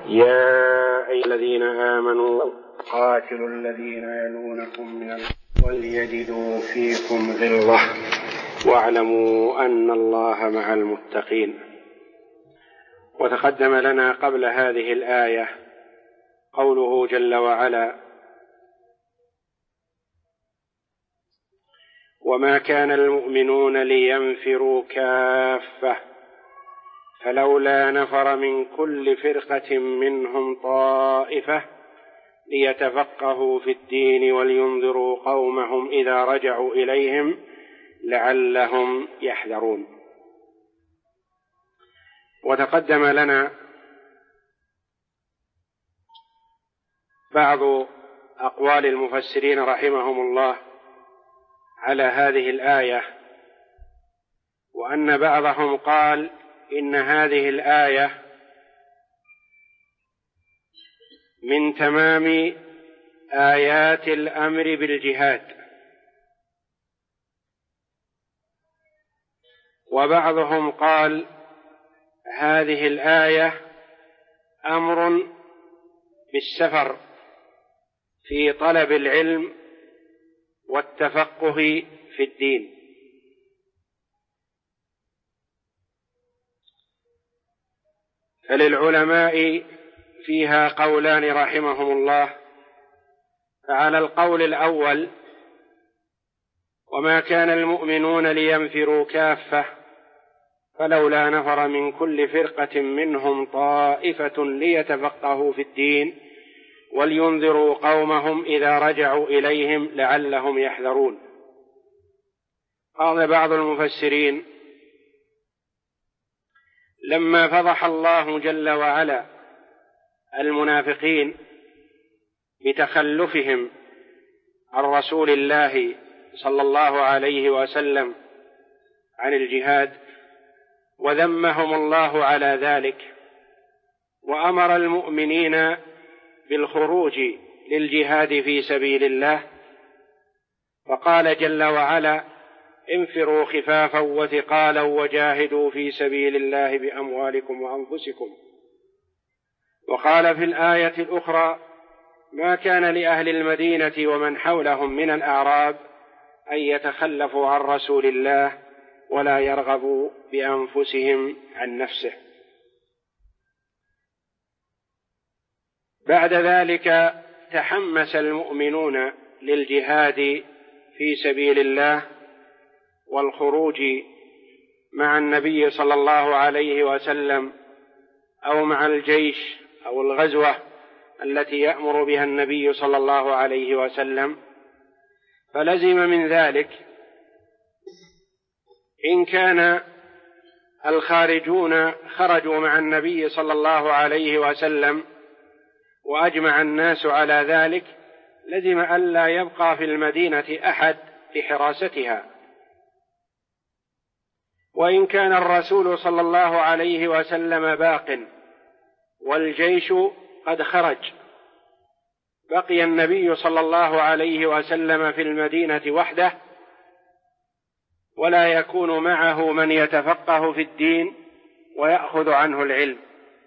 يا أيها الذين آمنوا قاتلوا الذين يلونكم من وليجدوا فيكم غلظة واعلموا أن الله مع المتقين. وتقدم لنا قبل هذه الآية قوله جل وعلا: وما كان المؤمنون لينفروا كافة فلولا نفر من كل فرقة منهم طائفة ليتفقهوا في الدين ولينذروا قومهم إذا رجعوا إليهم لعلهم يحذرون. وتقدم لنا بعض أقوال المفسرين رحمهم الله على هذه الآية، وأن بعضهم قال إن هذه الآية من تمام آيات الأمر بالجهاد، وبعضهم قال هذه الآية أمر بالسفر في طلب العلم والتفقه في الدين. فللعلماء فيها قولان رحمهم الله. فعلى القول الأول: وما كان المؤمنون لينفروا كافة فلولا نفر من كل فرقة منهم طائفة ليتفقهوا في الدين ولينذروا قومهم إذا رجعوا إليهم لعلهم يحذرون. قال بعض المفسرين: لما فضح الله جل وعلا المنافقين بتخلفهم عن رسول الله صلى الله عليه وسلم عن الجهاد، وذمهم الله على ذلك، وأمر المؤمنين بالخروج للجهاد في سبيل الله، فقال جل وعلا: انفروا خفافا وثقالا وجاهدوا في سبيل الله بأموالكم وأنفسكم. وقال في الآية الأخرى: ما كان لأهل المدينة ومن حولهم من الأعراب أن يتخلفوا عن رسول الله ولا يرغبوا بأنفسهم عن نفسه. بعد ذلك تحمس المؤمنون للجهاد في سبيل الله والخروج مع النبي صلى الله عليه وسلم أو مع الجيش أو الغزوة التي يأمر بها النبي صلى الله عليه وسلم. فلزم من ذلك إن كان الخارجون خرجوا مع النبي صلى الله عليه وسلم وأجمع الناس على ذلك، لزم ألا يبقى في المدينة أحد لحراستها. وإن كان الرسول صلى الله عليه وسلم باق والجيش قد خرج، بقي النبي صلى الله عليه وسلم في المدينة وحده، ولا يكون معه من يتفقه في الدين ويأخذ عنه العلم.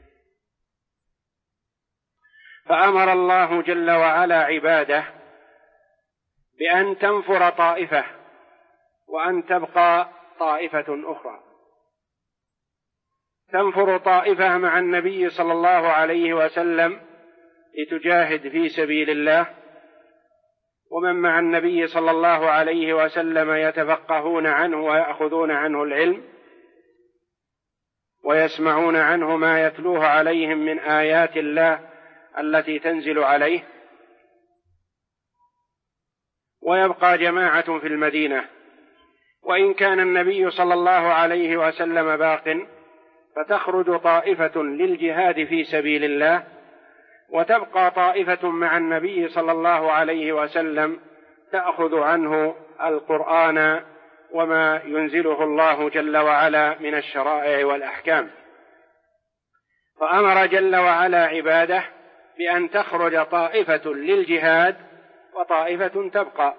فأمر الله جل وعلا عباده بأن تنفر طائفة وأن تبقى طائفة أخرى. تنفر طائفة مع النبي صلى الله عليه وسلم لتجاهد في سبيل الله، ومن مع النبي صلى الله عليه وسلم يتفقهون عنه ويأخذون عنه العلم ويسمعون عنه ما يتلوه عليهم من آيات الله التي تنزل عليه. ويبقى جماعة في المدينة. وإن كان النبي صلى الله عليه وسلم باق فتخرج طائفة للجهاد في سبيل الله، وتبقى طائفة مع النبي صلى الله عليه وسلم تأخذ عنه القرآن وما ينزله الله جل وعلا من الشرائع والأحكام. فأمر جل وعلا عباده بأن تخرج طائفة للجهاد وطائفة تبقى.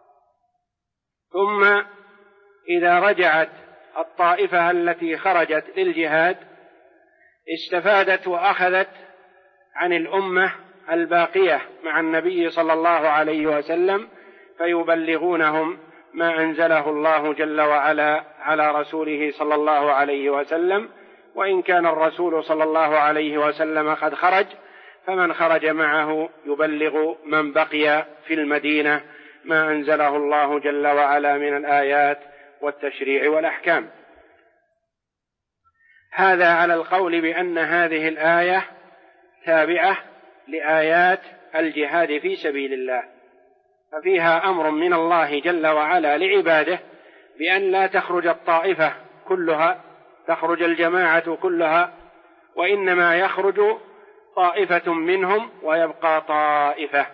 ثم إذا رجعت الطائفة التي خرجت للجهاد استفادت وأخذت عن الأمة الباقية مع النبي صلى الله عليه وسلم فيبلغونهم ما أنزله الله جل وعلا على رسوله صلى الله عليه وسلم. وإن كان الرسول صلى الله عليه وسلم قد خرج فمن خرج معه يبلغ من بقي في المدينة ما أنزله الله جل وعلا من الآيات والتشريع والأحكام. هذا على القول بأن هذه الآية تابعة لآيات الجهاد في سبيل الله، ففيها أمر من الله جل وعلا لعباده بأن لا تخرج الطائفة كلها، تخرج الجماعة كلها، وإنما يخرج طائفة منهم ويبقى طائفة.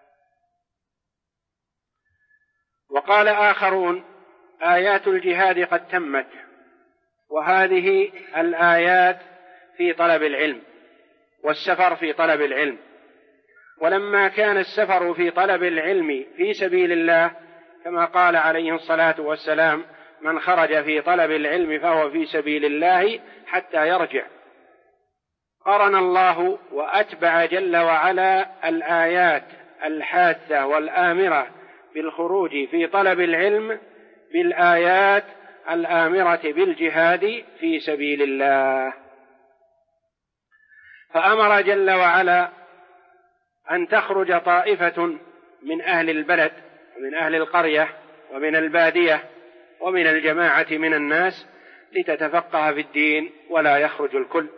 وقال آخرون: آيات الجهاد قد تمت، وهذه الآيات في طلب العلم والسفر في طلب العلم، ولما كان السفر في طلب العلم في سبيل الله كما قال عليه الصلاة والسلام: من خرج في طلب العلم فهو في سبيل الله حتى يرجع، قرن الله وأتبع جل وعلا الآيات الحاثة والآمرة بالخروج في طلب العلم بالآيات الآمرة بالجهاد في سبيل الله. فأمر جل وعلا أن تخرج طائفة من أهل البلد ومن أهل القرية ومن البادية ومن الجماعة من الناس لتتفقه في الدين، ولا يخرج الكل.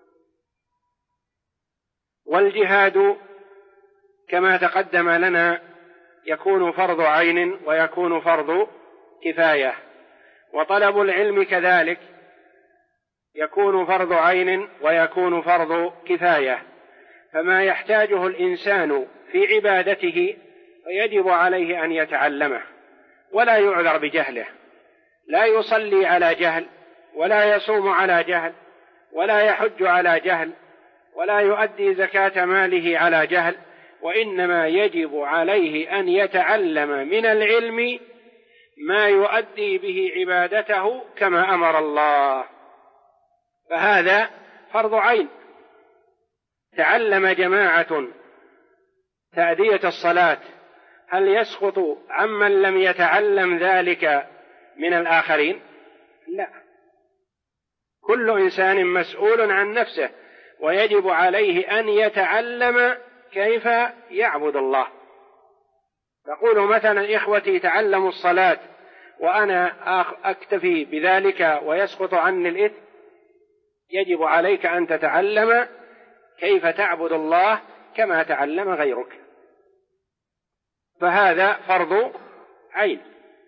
والجهاد كما تقدم لنا يكون فرض عين ويكون فرض كفاية، وطلب العلم كذلك يكون فرض عين ويكون فرض كفاية، فما يحتاجه الإنسان في عبادته فيجب عليه أن يتعلمه ولا يعذر بجهله، لا يصلي على جهل ولا يصوم على جهل ولا يحج على جهل ولا يؤدي زكاة ماله على جهل، وإنما يجب عليه أن يتعلم من العلم ما يؤدي به عبادته كما أمر الله، فهذا فرض عين. تعلم جماعة تأدية الصلاة، هل يسقط عمن لم يتعلم ذلك من الآخرين؟ لا، كل إنسان مسؤول عن نفسه، ويجب عليه أن يتعلم كيف يعبد الله. تقول مثلا: إخوتي تعلموا الصلاة وأنا أكتفي بذلك ويسقط عني الإثم. يجب عليك أن تتعلم كيف تعبد الله كما تعلم غيرك، فهذا فرض عين.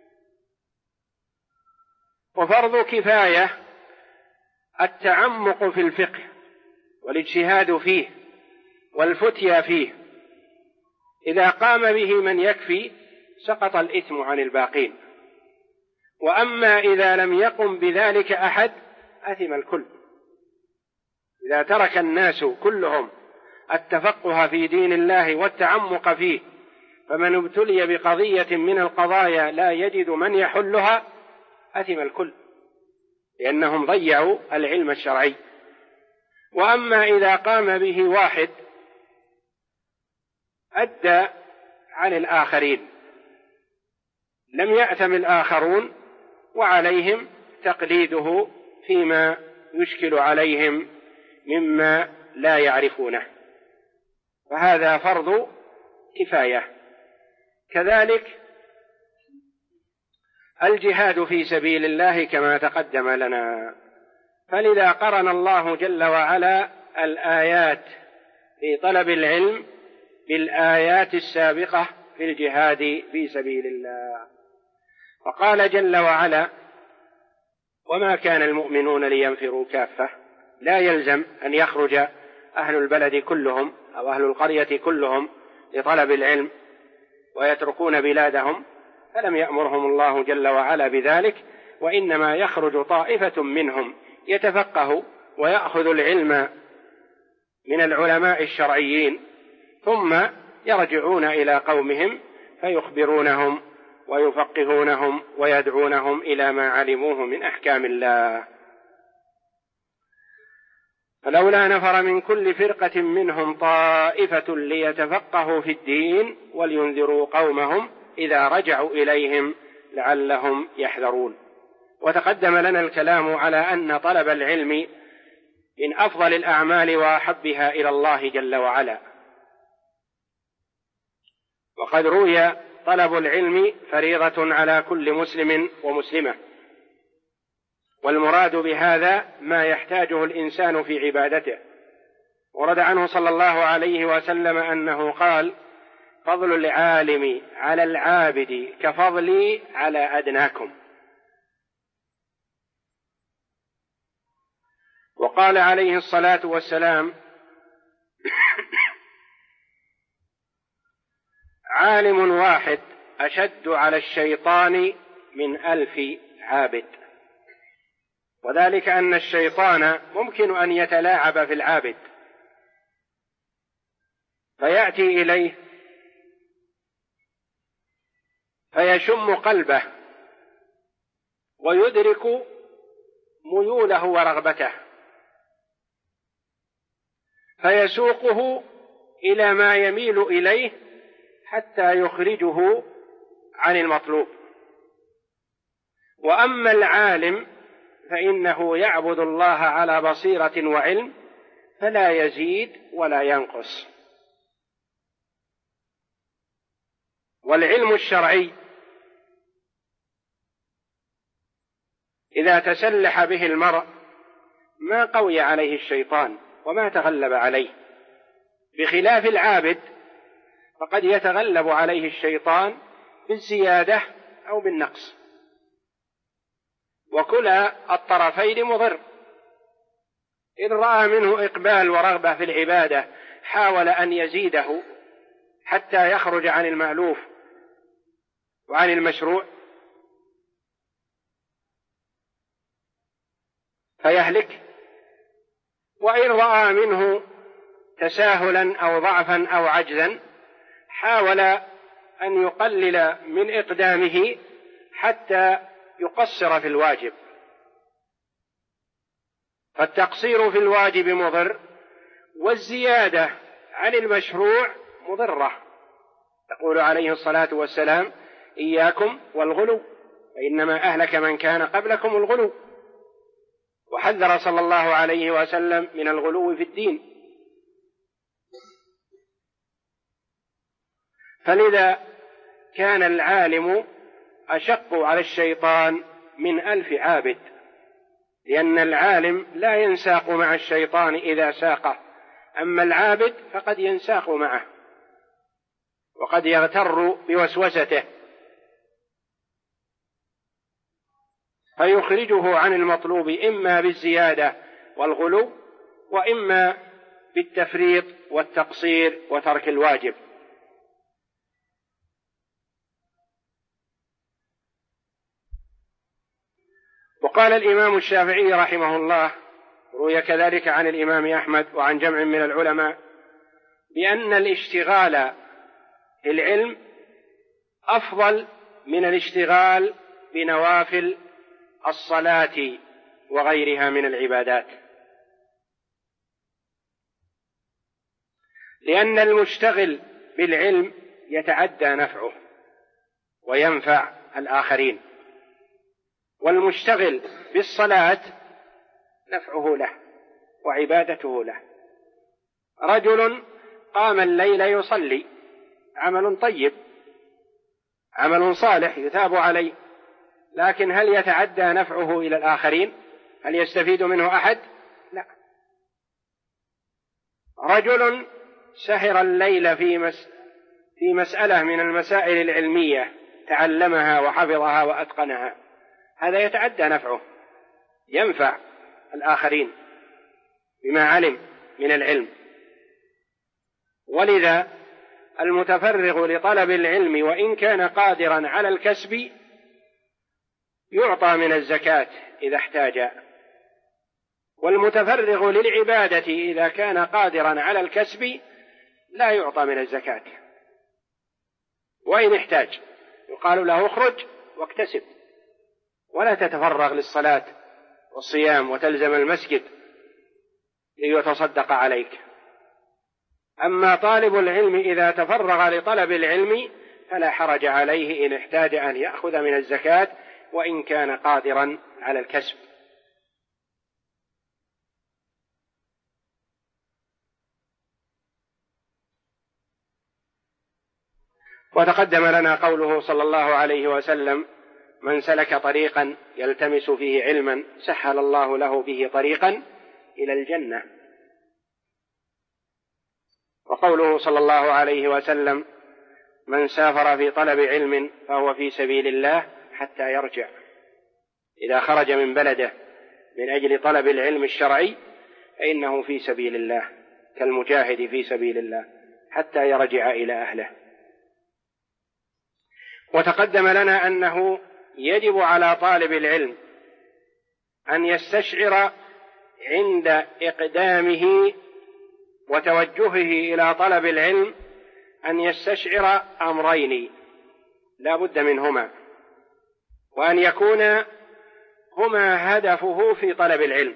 وفرض كفاية التعمق في الفقه والاجتهاد فيه والفتيا فيه، إذا قام به من يكفي سقط الإثم عن الباقين، وأما إذا لم يقم بذلك أحد أثم الكل. إذا ترك الناس كلهم التفقه في دين الله والتعمق فيه، فمن ابتلي بقضية من القضايا لا يجد من يحلها أثم الكل، لأنهم ضيعوا العلم الشرعي. وأما إذا قام به واحد أدى عن الآخرين، لم يأثم الآخرون، وعليهم تقليده فيما يشكل عليهم مما لا يعرفونه، فهذا فرض كفاية. كذلك الجهاد في سبيل الله كما تقدم لنا، فلذا قرن الله جل وعلا الآيات في طلب العلم بالآيات السابقة في الجهاد في سبيل الله. فقال جل وعلا: وما كان المؤمنون لينفروا كافة. لا يلزم أن يخرج أهل البلد كلهم أو أهل القرية كلهم لطلب العلم ويتركون بلادهم، فلم يأمرهم الله جل وعلا بذلك، وإنما يخرج طائفة منهم يتفقه ويأخذ العلم من العلماء الشرعيين، ثم يرجعون إلى قومهم فيخبرونهم ويفقهونهم ويدعونهم إلى ما علموه من أحكام الله. فلولا نفر من كل فرقة منهم طائفة ليتفقهوا في الدين ولينذروا قومهم إذا رجعوا إليهم لعلهم يحذرون. وتقدم لنا الكلام على أن طلب العلم من أفضل الأعمال وأحبها إلى الله جل وعلا، وقد روي طلب العلم فريضة على كل مسلم ومسلمة، والمراد بهذا ما يحتاجه الإنسان في عبادته. ورد عنه صلى الله عليه وسلم أنه قال: فضل العالم على العابد كفضلي على أدناكم. وقال عليه الصلاة والسلام: عالم واحد أشد على الشيطان من 1000 عابد. وذلك أن الشيطان ممكن أن يتلاعب في العابد فيأتي إليه فيشم قلبه ويدرك ميوله ورغبته فيسوقه إلى ما يميل إليه حتى يخرجه عن المطلوب. وأما العالم فإنه يعبد الله على بصيرة وعلم فلا يزيد ولا ينقص. والعلم الشرعي إذا تسلح به المرء ما قوي عليه الشيطان وما تغلب عليه، بخلاف العابد فقد يتغلب عليه الشيطان بالزيادة أو بالنقص، وكلا الطرفين مضر. إن رأى منه إقبال ورغبة في العبادة حاول أن يزيده حتى يخرج عن المألوف وعن المشروع فيهلك، وإن رأى منه تساهلا أو ضعفا أو عجزا حاول أن يقلل من إقدامه حتى يقصر في الواجب. فالتقصير في الواجب مضر، والزيادة عن المشروع مضرة. يقول عليه الصلاة والسلام: إياكم والغلو فإنما أهلك من كان قبلكم الغلو. وحذر صلى الله عليه وسلم من الغلو في الدين. فلذا كان العالم أشق على الشيطان من 1000 عابد، لأن العالم لا ينساق مع الشيطان إذا ساقه، أما العابد فقد ينساق معه وقد يغتر بوسوسته فيخرجه عن المطلوب إما بالزيادة والغلو وإما بالتفريط والتقصير وترك الواجب. وقال الإمام الشافعي رحمه الله، روي كذلك عن الإمام أحمد وعن جمع من العلماء، بأن الاشتغال بالعلم أفضل من الاشتغال بنوافل الصلاة وغيرها من العبادات، لأن المشتغل بالعلم يتعدى نفعه وينفع الآخرين، والمشتغل بالصلاة نفعه له وعبادته له. رجل قام الليل يصلي، عمل طيب، عمل صالح يثاب عليه، لكن هل يتعدى نفعه إلى الآخرين؟ هل يستفيد منه أحد؟ لا. رجل سهر الليل في مسألة من المسائل العلمية، تعلمها وحفظها وأتقنها، هذا يتعدى نفعه، ينفع الآخرين بما علم من العلم. ولذا المتفرغ لطلب العلم وإن كان قادرا على الكسب يعطى من الزكاة إذا احتاج، والمتفرغ للعبادة إذا كان قادرا على الكسب لا يعطى من الزكاة وإن احتاج، يقال له اخرج واكتسب ولا تتفرغ للصلاة والصيام وتلزم المسجد. ليتصدق عليك. أما طالب العلم إذا تفرغ لطلب العلم فلا حرج عليه إن احتاج أن يأخذ من الزكاة وإن كان قادرا على الكسب. وتقدم لنا قوله صلى الله عليه وسلم: من سلك طريقا يلتمس فيه علما سهل الله له به طريقا إلى الجنة. وقوله صلى الله عليه وسلم: من سافر في طلب علم فهو في سبيل الله حتى يرجع. إذا خرج من بلده من أجل طلب العلم الشرعي فإنه في سبيل الله كالمجاهد في سبيل الله حتى يرجع إلى أهله. وتقدم لنا أنه يجب على طالب العلم أن يستشعر عند إقدامه وتوجهه إلى طلب العلم أن يستشعر أمرين لا بد منهما، وأن يكون هما هدفه في طلب العلم،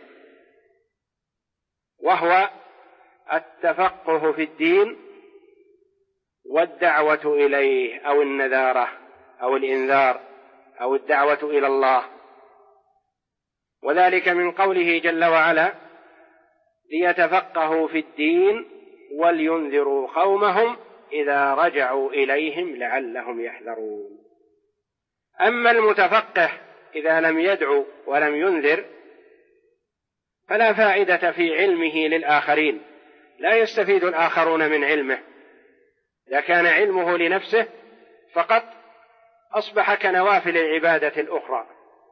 وهو التفقه في الدين والدعوة إليه أو النذارة أو الإنذار أو الدعوة إلى الله. وذلك من قوله جل وعلا: ليتفقهوا في الدين ولينذروا قومهم إذا رجعوا إليهم لعلهم يحذرون. أما المتفقه إذا لم يدعو ولم ينذر فلا فائدة في علمه للآخرين، لا يستفيد الآخرون من علمه. إذا كان علمه لنفسه فقط أصبح كنوافل العبادة الأخرى.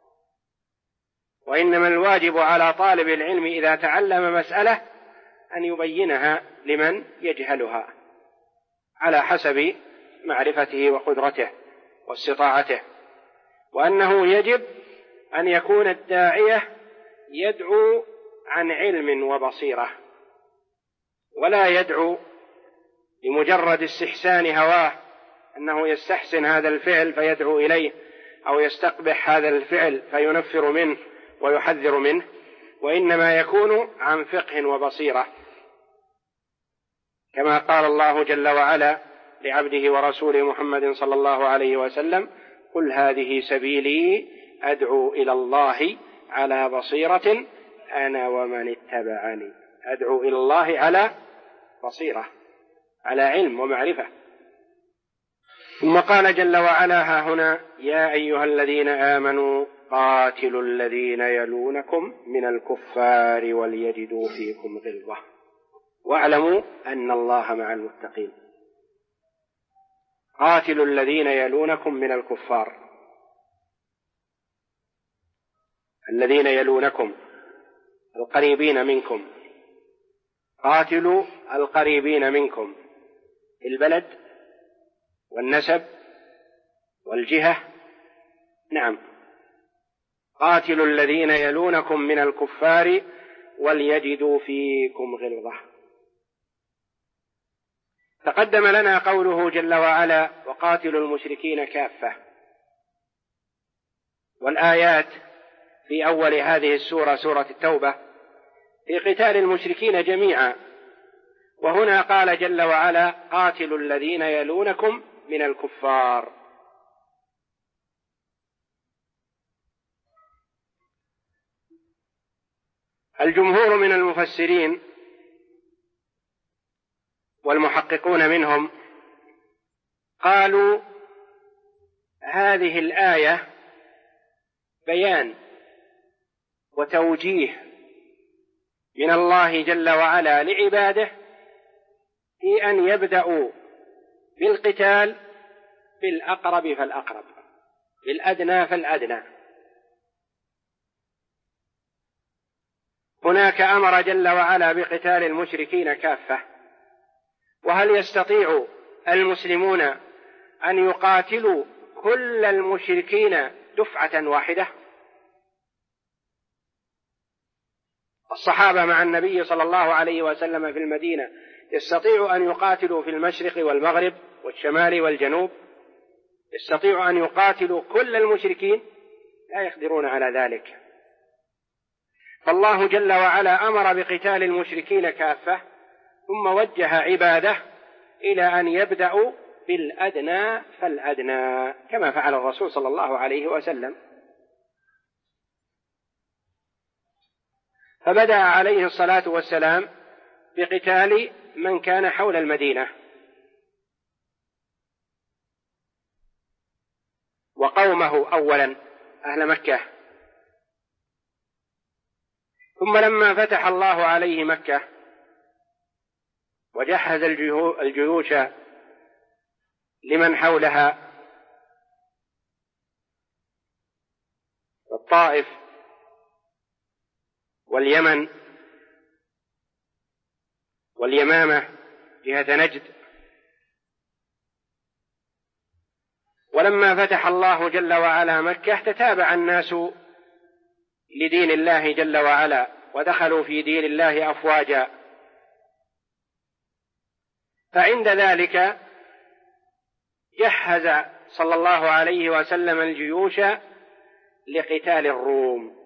وإنما الواجب على طالب العلم إذا تعلم مسألة أن يبينها لمن يجهلها على حسب معرفته وقدرته واستطاعته، وأنه يجب أن يكون الداعية يدعو عن علم وبصيرة، ولا يدعو لمجرد استحسان هواه، أنه يستحسن هذا الفعل فيدعو إليه، أو يستقبح هذا الفعل فينفر منه ويحذر منه، وإنما يكون عن فقه وبصيرة، كما قال الله جل وعلا لعبده ورسوله محمد صلى الله عليه وسلم: قل هذه سبيلي أدعو إلى الله على بصيرة أنا ومن اتبعني. أدعو إلى الله على بصيرة، على علم ومعرفة. ثم قال جل وعلا ها هنا: يا أيها الذين آمنوا قاتلوا الذين يلونكم من الكفار وليجدوا فيكم غلظة واعلموا أن الله مع المتقين. قاتلوا الذين يلونكم من الكفار، الذين يلونكم القريبين منكم، قاتلوا القريبين منكم، البلد والنسب والجهة. نعم، قاتلوا الذين يلونكم من الكفار وليجدوا فيكم غلظة. تقدم لنا قوله جل وعلا: وقاتلوا المشركين كافة، والآيات في أول هذه السورة سورة التوبة في قتال المشركين جميعا، وهنا قال جل وعلا: قاتلوا الذين يلونكم من الكفار. الجمهور من المفسرين والمحققون منهم قالوا هذه الآية بيان وتوجيه من الله جل وعلا لعباده في أن يبدأوا بالقتال بالأقرب فالأقرب، بالأدنى فالأدنى. هناك أمر جل وعلا بقتال المشركين كافة، وهل يستطيع المسلمون أن يقاتلوا كل المشركين دفعة واحدة؟ الصحابة مع النبي صلى الله عليه وسلم في المدينة يستطيعوا أن يقاتلوا في المشرق والمغرب والشمال والجنوب، يستطيعوا أن يقاتلوا كل المشركين؟ لا يقدرون على ذلك. فالله جل وعلا أمر بقتال المشركين كافة، ثم وجه عباده إلى أن يبدأوا بالأدنى فالأدنى كما فعل الرسول صلى الله عليه وسلم. فبدأ عليه الصلاة والسلام بقتال من كان حول المدينة وقومه أولا أهل مكة، ثم لما فتح الله عليه مكة وجهز الجيوش لمن حولها الطائف واليمن واليمامة جهة نجد، ولما فتح الله جل وعلا مكة تتابع الناس لدين الله جل وعلا ودخلوا في دين الله أفواجا، فعند ذلك جهز صلى الله عليه وسلم الجيوش لقتال الروم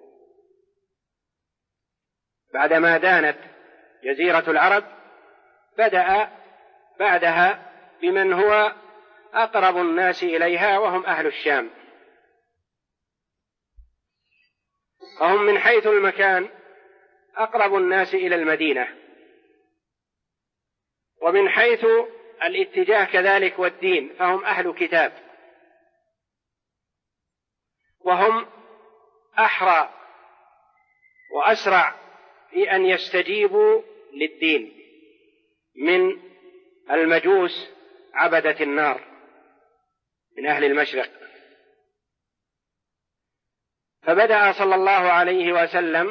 بعدما دانت جزيرة العرب. بدأ بعدها بمن هو أقرب الناس إليها وهم أهل الشام، فهم من حيث المكان أقرب الناس إلى المدينة، ومن حيث الاتجاه كذلك والدين فهم أهل كتاب، وهم أحرى وأسرع في أن يستجيبوا للدين من المجوس عبدة النار من أهل المشرق. فبدأ صلى الله عليه وسلم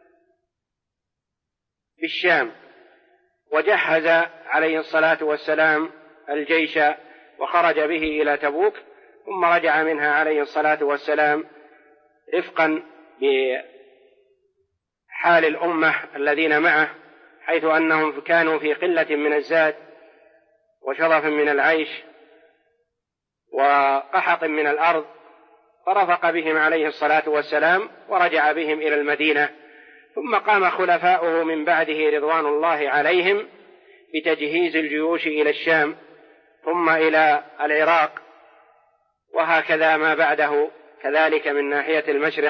بالشام وجهز عليه الصلاة والسلام الجيش وخرج به إلى تبوك، ثم رجع منها عليه الصلاة والسلام رفقا بحال الأمة الذين معه، حيث أنهم كانوا في قلة من الزاد وشرف من العيش وقحط من الأرض، فرفق بهم عليه الصلاة والسلام ورجع بهم إلى المدينة. ثم قام خلفاؤه من بعده رضوان الله عليهم بتجهيز الجيوش إلى الشام ثم إلى العراق، وهكذا ما بعده كذلك من ناحية المشرق،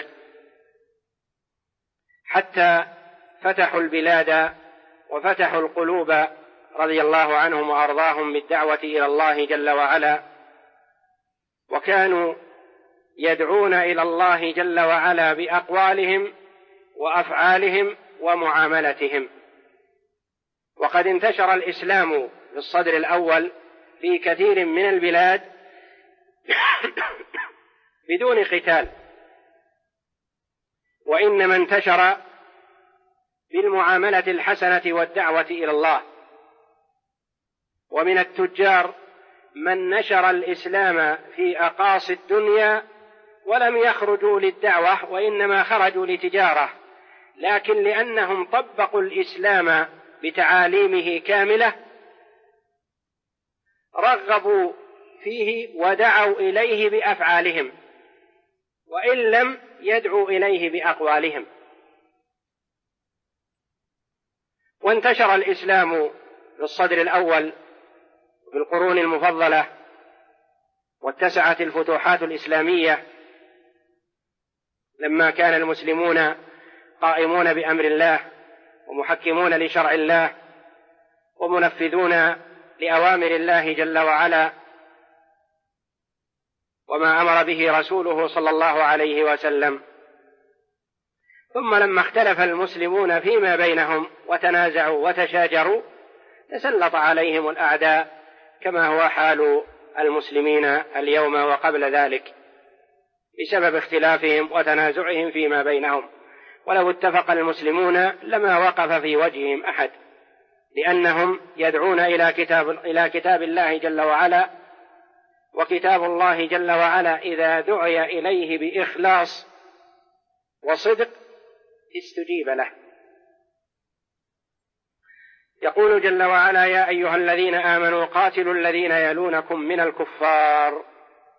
حتى فتحوا البلاد وفتحوا القلوب رضي الله عنهم وأرضاهم بالدعوة إلى الله جل وعلا، وكانوا يدعون إلى الله جل وعلا بأقوالهم وأفعالهم ومعاملتهم. وقد انتشر الإسلام في الصدر الأول في كثير من البلاد بدون قتال، وإنما انتشر بالمعاملة الحسنة والدعوة إلى الله. ومن التجار من نشر الإسلام في أقاصي الدنيا ولم يخرجوا للدعوة وإنما خرجوا لتجارة، لكن لأنهم طبقوا الإسلام بتعاليمه كاملة رغبوا فيه ودعوا إليه بأفعالهم وإن لم يدعوا إليه بأقوالهم. وانتشر الإسلام في الصدر الأول في القرون المفضلة، واتسعت الفتوحات الإسلامية لما كان المسلمون قائمون بأمر الله ومحكمون لشرع الله ومنفذون لأوامر الله جل وعلا وما أمر به رسوله صلى الله عليه وسلم. ثم لما اختلف المسلمون فيما بينهم وتنازعوا وتشاجروا تسلط عليهم الأعداء كما هو حال المسلمين اليوم وقبل ذلك بسبب اختلافهم وتنازعهم فيما بينهم. ولو اتفق المسلمون لما وقف في وجههم أحد، لأنهم يدعون إلى كتاب الله جل وعلا، وكتاب الله جل وعلا إذا دعي إليه بإخلاص وصدق استجيب له. يقول جل وعلا: يا أيها الذين آمنوا قاتلوا الذين يلونكم من الكفار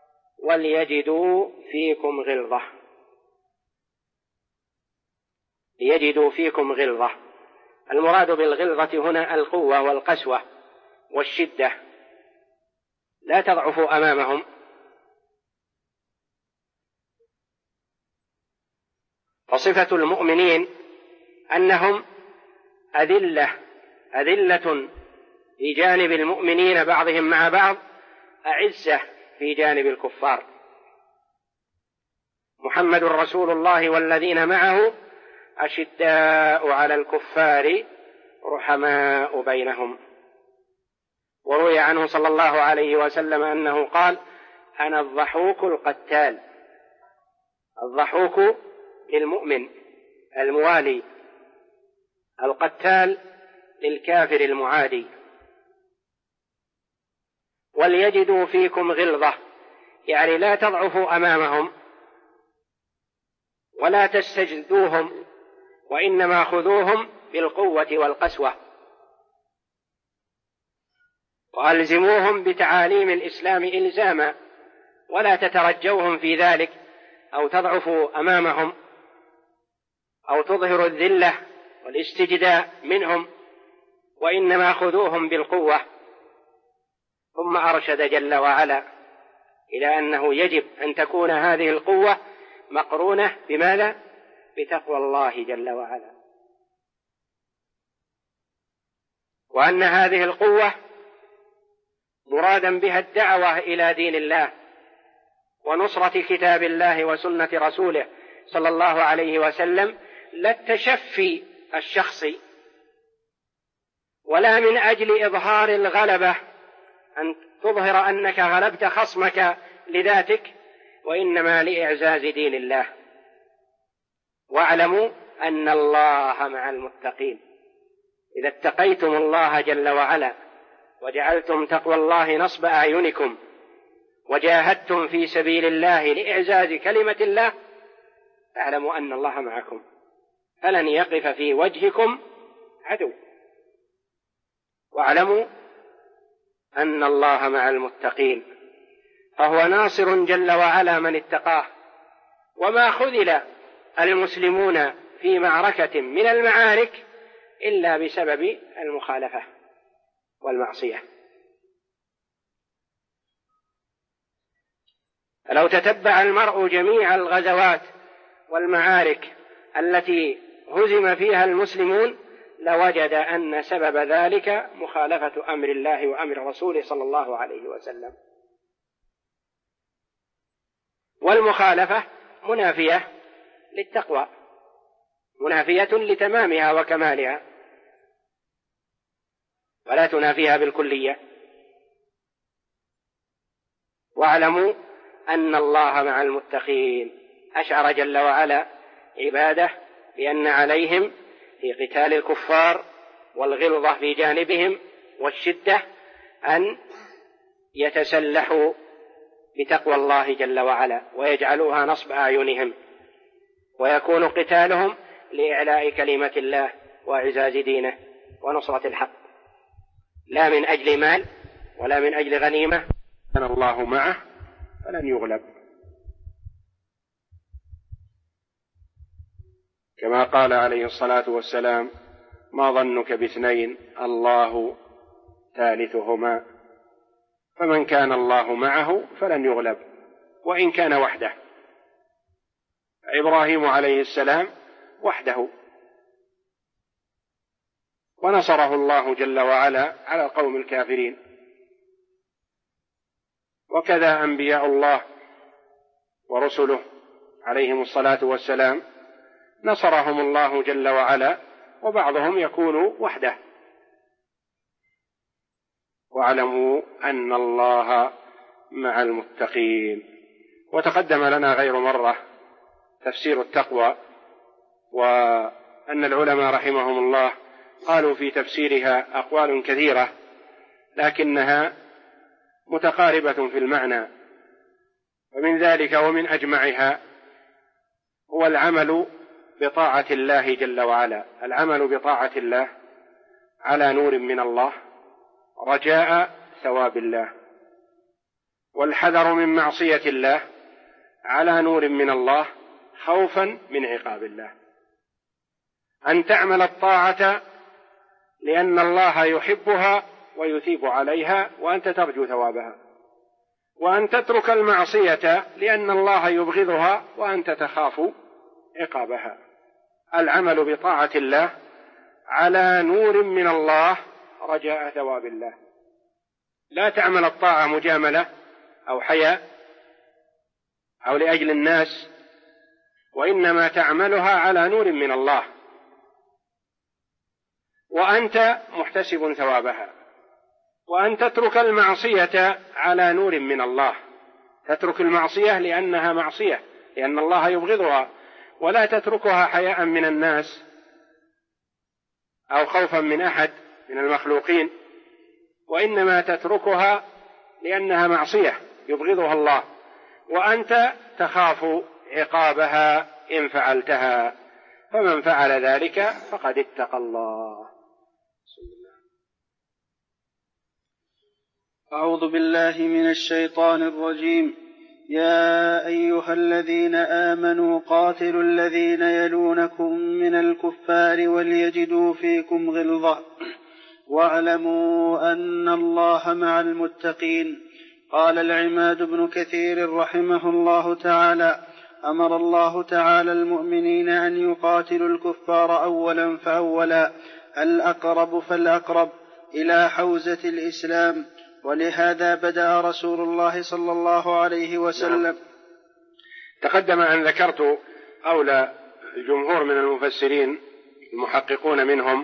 وليجدوا فيكم غلظة. ليجدوا فيكم غلظة. المراد بالغلظة هنا القوة والقسوة والشدة، لا تضعفوا أمامهم. فصفة المؤمنين أنهم أذلة في جانب المؤمنين بعضهم مع بعض، أعزة في جانب الكفار. محمد رسول الله والذين معه أشداء على الكفار رحماء بينهم. وروي عنه صلى الله عليه وسلم أنه قال: أنا الضحوك القتال. الضحوك للمؤمن الموالي، القتال للكافر المعادي. وليجدوا فيكم غلظة، يعني لا تضعفوا أمامهم ولا تستجدوهم، وإنما خذوهم بالقوة والقسوة، وألزموهم بتعاليم الإسلام إلزاما، ولا تترجوهم في ذلك أو تضعفوا أمامهم أو تظهروا الذلة والاستجداء منهم، وإنما خذوهم بالقوة. ثم أرشد جل وعلا إلى أنه يجب أن تكون هذه القوة مقرونة بماذا؟ بتقوى الله جل وعلا، وأن هذه القوة مرادا بها الدعوة إلى دين الله ونصرة كتاب الله وسنة رسوله صلى الله عليه وسلم، لا التشفي الشخصي، ولا من أجل إظهار الغلبة أن تظهر أنك غلبت خصمك لذاتك، وإنما لإعزاز دين الله. واعلموا أن الله مع المتقين. إذا اتقيتم الله جل وعلا وجعلتم تقوى الله نصب أعينكم وجاهدتم في سبيل الله لإعزاز كلمة الله، اعلموا أن الله معكم، فلن يقف في وجهكم عدو. واعلموا أن الله مع المتقين، فهو ناصر جل وعلا من اتقاه. وما خذل المسلمون في معركة من المعارك إلا بسبب المخالفة والمعصية. فلو تتبع المرء جميع الغزوات والمعارك التي هزم فيها المسلمون لوجد أن سبب ذلك مخالفة أمر الله وأمر رسوله صلى الله عليه وسلم. والمخالفة منافية للتقوى، منافية لتمامها وكمالها، ولا تنافيها بالكلية. واعلموا أن الله مع المتقين. أشعر جل وعلا عباده بأن عليهم في قتال الكفار والغلظة في جانبهم والشدة أن يتسلحوا بتقوى الله جل وعلا ويجعلوها نصب أعينهم، ويكون قتالهم لإعلاء كلمة الله وإعزاز دينه ونصرة الحق، لا من أجل مال ولا من أجل غنيمة. كان الله معه فلن يغلب، كما قال عليه الصلاة والسلام: ما ظنك باثنين الله ثالثهما. فمن كان الله معه فلن يغلب وإن كان وحده. إبراهيم عليه السلام وحده ونصره الله جل وعلا على القوم الكافرين، وكذا أنبياء الله ورسله عليهم الصلاة والسلام نصرهم الله جل وعلا، وبعضهم يكون وحده. واعلموا أن الله مع المتقين. وتقدم لنا غير مرة تفسير التقوى، وأن العلماء رحمهم الله قالوا في تفسيرها أقوال كثيرة لكنها متقاربة في المعنى، ومن ذلك ومن أجمعها هو العمل بطاعة الله جل وعلا، العمل بطاعة الله على نور من الله رجاء ثواب الله، والحذر من معصية الله على نور من الله خوفا من عقاب الله. أن تعمل الطاعة لأن الله يحبها ويثيب عليها وأنت ترجو ثوابها، وأن تترك المعصية لأن الله يبغضها وأنت تخاف عقابها. العمل بطاعة الله على نور من الله رجاء ثواب الله. لا تعمل الطاعة مجاملة أو حياء أو لأجل الناس، وإنما تعملها على نور من الله وأنت محتسب ثوابها. وأن تترك المعصية على نور من الله، تترك المعصية لأنها معصية لأن الله يبغضها، ولا تتركها حياء من الناس أو خوفا من أحد من المخلوقين، وإنما تتركها لأنها معصية يبغضها الله وأنت تخاف عقابها إن فعلتها. فمن فعل ذلك فقد اتقى الله. أعوذ بالله من الشيطان الرجيم. يا أيها الذين آمنوا قاتلوا الذين يلونكم من الكفار وليجدوا فيكم غلظة واعلموا أن الله مع المتقين. قال العماد بن كثير رحمه الله تعالى: أمر الله تعالى المؤمنين أن يقاتلوا الكفار أولا فأولا، الأقرب فالأقرب، إلى حوزة الإسلام، ولهذا بدأ رسول الله صلى الله عليه وسلم. تقدم أن ذكرت قول الجمهور من المفسرين المحققون منهم،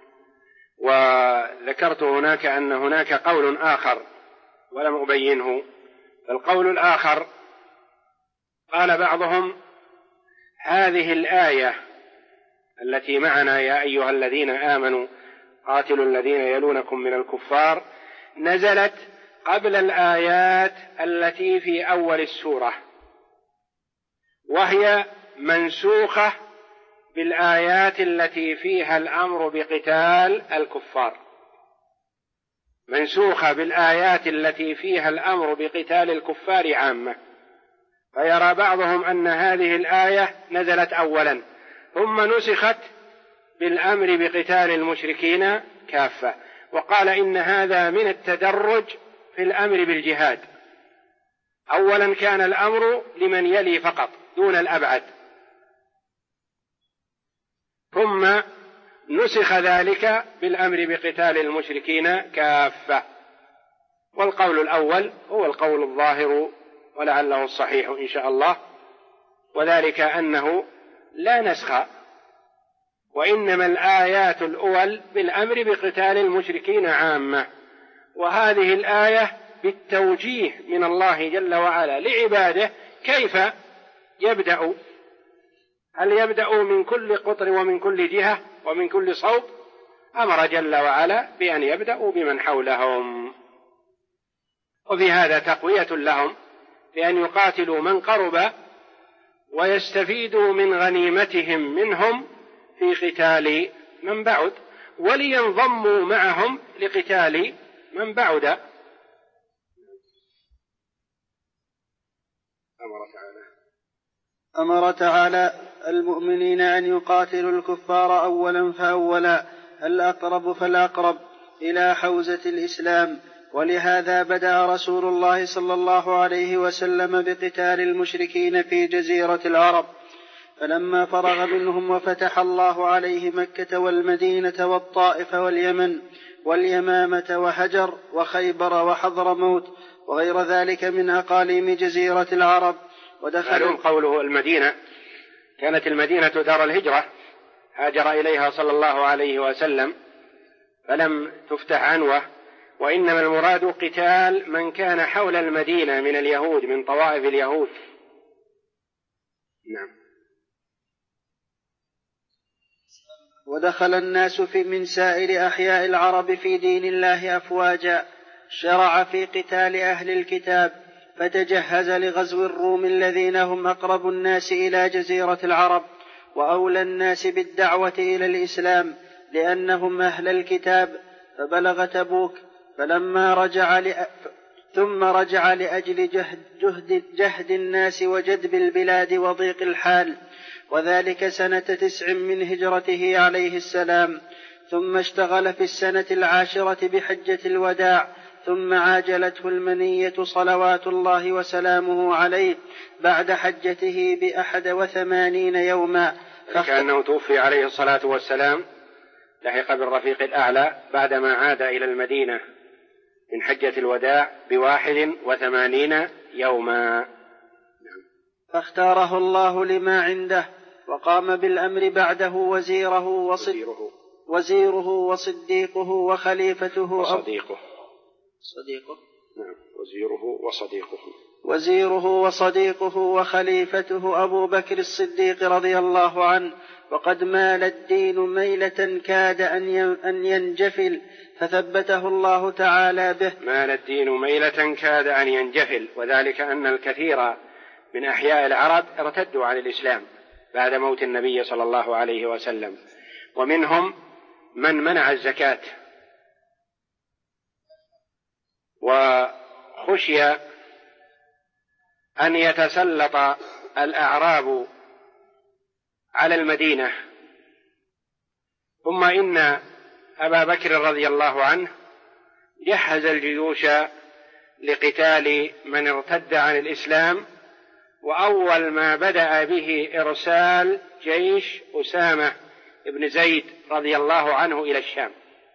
وذكرت هناك أن هناك قول آخر ولم أبينه. القول الآخر قال بعضهم: هذه الآية التي معنا يا أيها الذين آمنوا قاتلوا الذين يلونكم من الكفار نزلت قبل الآيات التي في أول السورة، وهي منسوخة بالآيات التي فيها الأمر بقتال الكفار، منسوخة بالآيات التي فيها الأمر بقتال الكفار عامة. فيرى بعضهم أن هذه الآية نزلت أولا ثم نسخت بالأمر بقتال المشركين كافة، وقال إن هذا من التدرج في الأمر بالجهاد. أولا كان الأمر لمن يلي فقط دون الأبعد، ثم نسخ ذلك بالأمر بقتال المشركين كافة. والقول الأول هو القول الظاهر ولعله الصحيح إن شاء الله، وذلك أنه لا نسخ، وإنما الآيات الأول بالأمر بقتال المشركين عامة، وهذه الآية بالتوجيه من الله جل وعلا لعباده كيف يبدأ. هل يبدأ من كل قطر ومن كل جهة ومن كل صوب؟ أمر جل وعلا بأن يبدأوا بمن حولهم. وفي هذا تقوية لهم بأن يقاتلوا من قرب ويستفيدوا من غنيمتهم منهم في قتال من بعد، ولينضموا معهم لقتال من بعد. أمر تعالى المؤمنين أن يقاتلوا الكفار أولا فأولا، الأقرب فالأقرب، إلى حوزة الإسلام. ولهذا بدأ رسول الله صلى الله عليه وسلم بقتال المشركين في جزيرة العرب، فلما فرغ منهم وفتح الله عليه مكة والمدينة والطائف واليمن واليمامة وهجر وخيبر وحضرموت وغير ذلك من أقاليم جزيرة العرب. ودخل قوله المدينة، كانت المدينة دار الهجرة، هاجر إليها صلى الله عليه وسلم فلم تفتح عنوة، وإنما المراد قتال من كان حول المدينة من اليهود، من طوائف اليهود. نعم. ودخل الناس من سائر أحياء العرب في دين الله أفواجا، شرع في قتال أهل الكتاب، فتجهز لغزو الروم الذين هم أقرب الناس إلى جزيرة العرب وأولى الناس بالدعوة إلى الإسلام لأنهم أهل الكتاب. فبلغ تبوك، ثم رجع لأجل جهد الناس وجدب البلاد وضيق الحال، وذلك سنة 9 من هجرته عليه السلام، ثم اشتغل في السنة 10 بحجة الوداع، ثم عاجلته المنية صلوات الله وسلامه عليه بعد حجته 81 يوما، كأنه توفي عليه الصلاة والسلام لحق بالرفيق الأعلى بعدما عاد إلى المدينة من حجة الوداع 81 يوما. فاختاره الله لما عنده، وقام بالأمر بعده وزيره وصديقه وخليفته وزيره وصديقه وخليفته أبو بكر الصديق رضي الله عنه. وقد مال الدين ميلة كاد أن ينجفل، فثبته الله تعالى به. مال الدين ميلة كاد أن ينجفل، وذلك أن الكثير من أحياء العرب ارتدوا عن الإسلام بعد موت النبي صلى الله عليه وسلم، ومنهم من منع الزكاة، وخشي أن يتسلط الأعراب على المدينة. ثم إن أبا بكر رضي الله عنه جهز الجيوش لقتال من ارتد عن الإسلام، وأول ما بدأ به إرسال جيش أسامة بن زيد رضي الله عنه إلى الشام.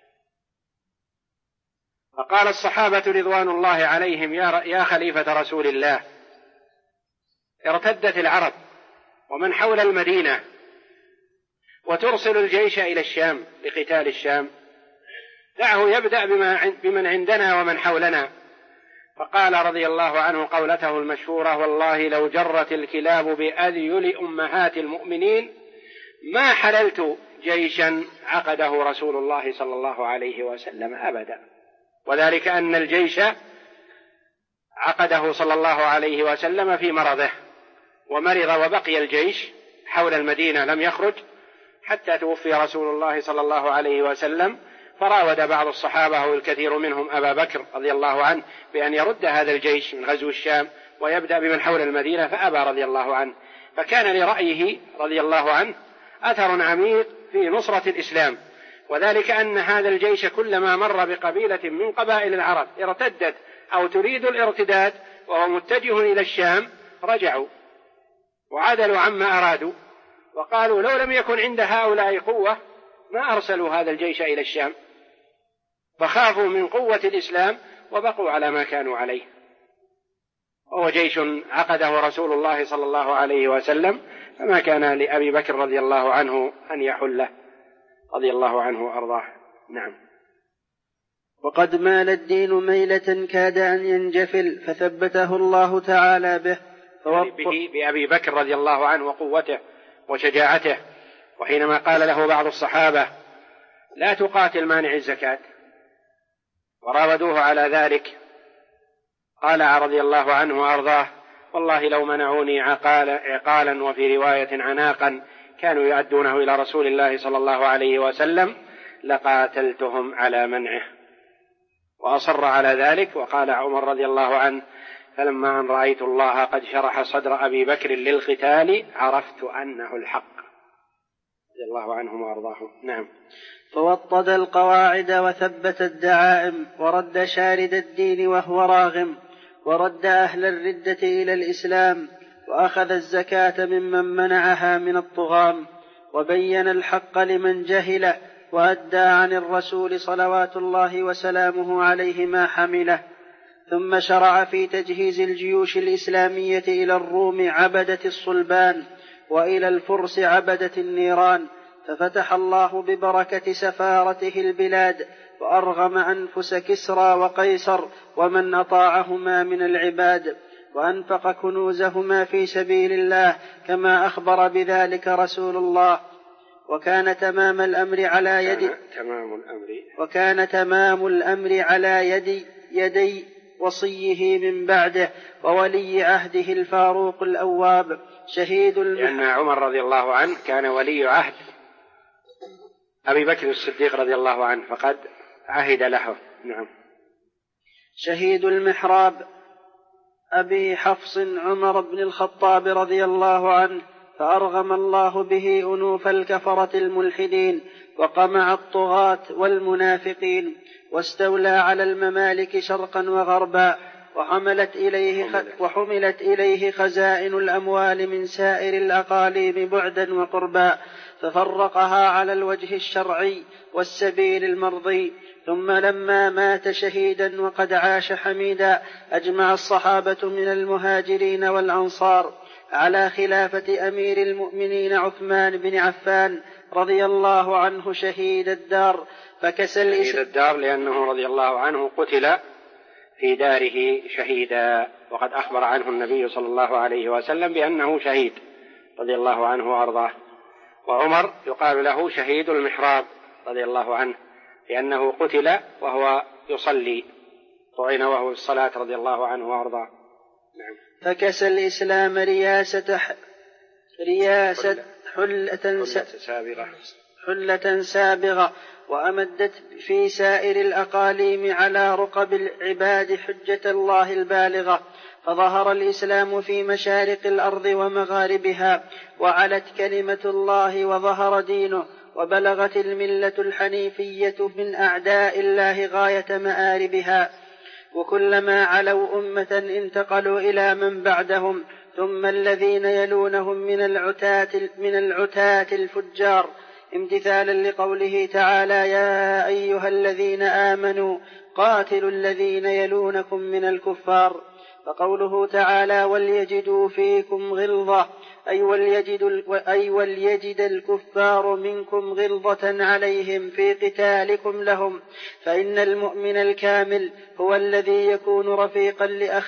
فقال الصحابة رضوان الله عليهم: يا خليفة رسول الله، ارتدت العرب ومن حول المدينة، وترسل الجيش إلى الشام لقتال الشام، دعه يبدأ بمن عندنا ومن حولنا. فقال رضي الله عنه قولته المشهورة: والله لو جرت الكلاب بأذيل أمهات المؤمنين ما حللت جيشا عقده رسول الله صلى الله عليه وسلم أبدا. وذلك أن الجيش عقده صلى الله عليه وسلم في مرضه، ومرض وبقي الجيش حول المدينة لم يخرج حتى توفي رسول الله صلى الله عليه وسلم. فراود بعض الصحابة والكثير منهم أبا بكر رضي الله عنه بأن يرد هذا الجيش من غزو الشام ويبدأ بمن حول المدينة، فأبى رضي الله عنه. فكان لرأيه رضي الله عنه أثر عميق في نصرة الإسلام، وذلك أن هذا الجيش كلما مر بقبيلة من قبائل العرب ارتدت أو تريد الارتداد وهو متجه إلى الشام رجعوا وعدلوا عما أرادوا، وقالوا لو لم يكن عند هؤلاء قوة ما أرسلوا هذا الجيش إلى الشام، فخافوا من قوة الإسلام وبقوا على ما كانوا عليه. وهو جيش عقده رسول الله صلى الله عليه وسلم، فما كان لأبي بكر رضي الله عنه أن يحله رضي الله عنه وأرضاه. نعم. وقد مال الدين ميلة كاد أن ينجفل، فثبته الله تعالى به بأبي بكر رضي الله عنه وقوته وشجاعته. وحينما قال له بعض الصحابة: لا تقاتل مانع الزكاة، وراودوه على ذلك، قال رضي الله عنه وأرضاه: والله لو منعوني عقالا وفي رواية عناقا كانوا يؤدونه إلى رسول الله صلى الله عليه وسلم لقاتلتهم على منعه. وأصر على ذلك. وقال عمر رضي الله عنه: فلما أن رأيت الله قد شرح صدر أبي بكر للقتال عرفت أنه الحق رضي الله عنهم وأرضاهم. نعم. فوطد القواعد وثبت الدعائم، ورد شارد الدين وهو راغم، ورد أهل الردة إلى الإسلام، وأخذ الزكاة ممن منعها من الطغام، وبين الحق لمن جهله، وأدى عن الرسول صلوات الله وسلامه عليه ما حمله. ثم شرع في تجهيز الجيوش الإسلامية إلى الروم عبدة الصلبان، وإلى الفرس عبدة النيران، ففتح الله ببركة سفارته البلاد، وأرغم أنفس كسرى وقيصر ومن أطاعهما من العباد، وأنفق كنوزهما في سبيل الله كما أخبر بذلك رسول الله. وكان تمام الأمر على يدي وصيه من بعده، وولي عهده الفاروق الأواب شهيد لأن عمر رضي الله عنه كان ولي عهد أبي بكر الصديق رضي الله عنه، فقد عهد له. نعم. شهيد المحراب أبي حفص عمر بن الخطاب رضي الله عنه، فأرغم الله به أنوف الكفرة الملحدين وقمع الطغاة والمنافقين، واستولى على الممالك شرقا وغربا، وحملت إليه خزائن الأموال من سائر الأقاليم بعدا وقربا، ففرقها على الوجه الشرعي والسبيل المرضي. ثم لما مات شهيدا وقد عاش حميدا أجمع الصحابة من المهاجرين والأنصار على خلافة أمير المؤمنين عثمان بن عفان رضي الله عنه شهيد الدار، شهيد الدار لأنه رضي الله عنه قتل في داره شهيدا، وقد أخبر عنه النبي صلى الله عليه وسلم بأنه شهيد رضي الله عنه وأرضاه. وعمر يقال له شهيد المحراب رضي الله عنه لأنه قتل وهو يصلي، طعن وهو في الصلاة رضي الله عنه وأرضاه. نعم. فكسى الإسلام حلة سابغة، وأمدت في سائر الأقاليم على رقب العباد حجة الله البالغة، فظهر الإسلام في مشارق الأرض ومغاربها، وعلت كلمة الله وظهر دينه، وبلغت الملة الحنيفية من أعداء الله غاية مآربها. وكلما علوا أمة انتقلوا إلى من بعدهم، ثم الذين يلونهم من العتاة الفجار، امتثالا لقوله تعالى: يا أيها الذين آمنوا قاتلوا الذين يلونكم من الكفار. فقوله تعالى: وليجدوا فيكم غلظة، أي وليجد الكفار منكم غلظة عليهم في قتالكم لهم، فإن المؤمن الكامل هو الذي يكون رفيقا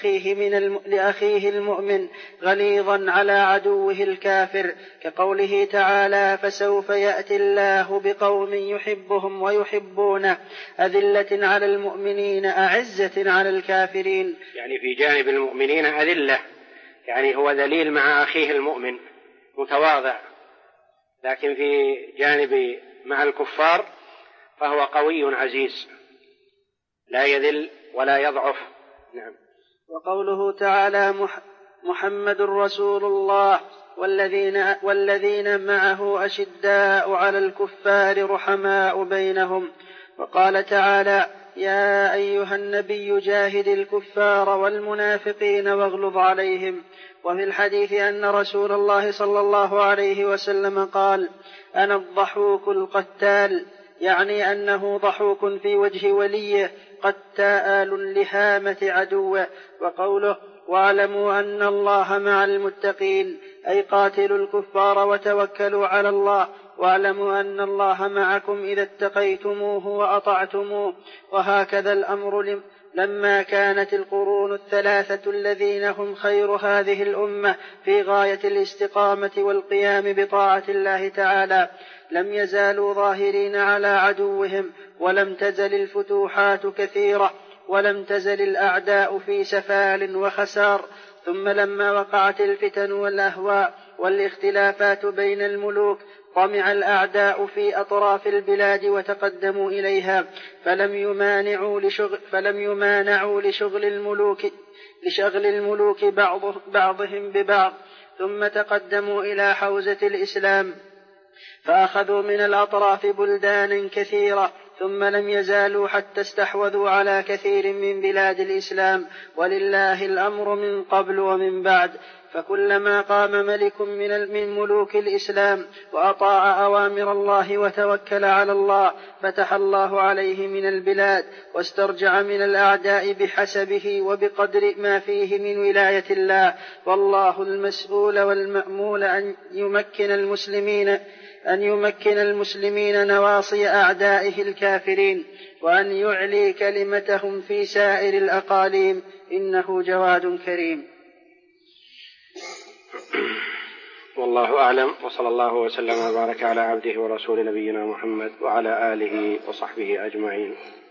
لأخيه المؤمن غليظا على عدوه الكافر، كقوله تعالى: فسوف يأتي الله بقوم يحبهم ويحبونه أذلة على المؤمنين أعزة على الكافرين. يعني في جانب المؤمنين أذلة، يعني هو ذليل مع أخيه المؤمن متواضع، لكن في جانب مع الكفار فهو قوي عزيز لا يذل ولا يضعف. نعم. وقوله تعالى: محمد رسول الله والذين معه أشداء على الكفار رحماء بينهم. وقال تعالى: يا أيها النبي جاهد الكفار والمنافقين واغلظ عليهم. وفي الحديث أن رسول الله صلى الله عليه وسلم قال: أنا الضحوك القتال، يعني أنه ضحوك في وجه وليه قتال لهامة عدوه. وقوله: واعلموا أن الله مع المتقين، أي قاتلوا الكفار وتوكلوا على الله، واعلموا أن الله معكم إذا اتقيتموه وأطعتموه. وهكذا الأمر لما كانت القرون الثلاثة الذين هم خير هذه الأمة في غاية الاستقامة والقيام بطاعة الله تعالى لم يزالوا ظاهرين على عدوهم، ولم تزل الفتوحات كثيرة، ولم تزل الأعداء في سفال وخسار. ثم لما وقعت الفتن والأهواء والاختلافات بين الملوك طمع الأعداء في أطراف البلاد وتقدموا إليها، فلم يمانعوا لشغل الملوك بعضهم ببعض، ثم تقدموا إلى حوزة الإسلام فأخذوا من الأطراف بلدانا كثيرة، ثم لم يزالوا حتى استحوذوا على كثير من بلاد الإسلام، ولله الأمر من قبل ومن بعد. فكلما قام ملك من ملوك الإسلام وأطاع أوامر الله وتوكل على الله فتح الله عليه من البلاد، واسترجع من الأعداء بحسبه وبقدر ما فيه من ولاية الله. والله المسؤول والمأمول أن يمكن المسلمين نواصي أعدائه الكافرين، وأن يعلي كلمتهم في سائر الأقاليم، إنه جواد كريم. والله أعلم، وصلى الله وسلم وبارك على عبده ورسول نبينا محمد وعلى آله وصحبه أجمعين.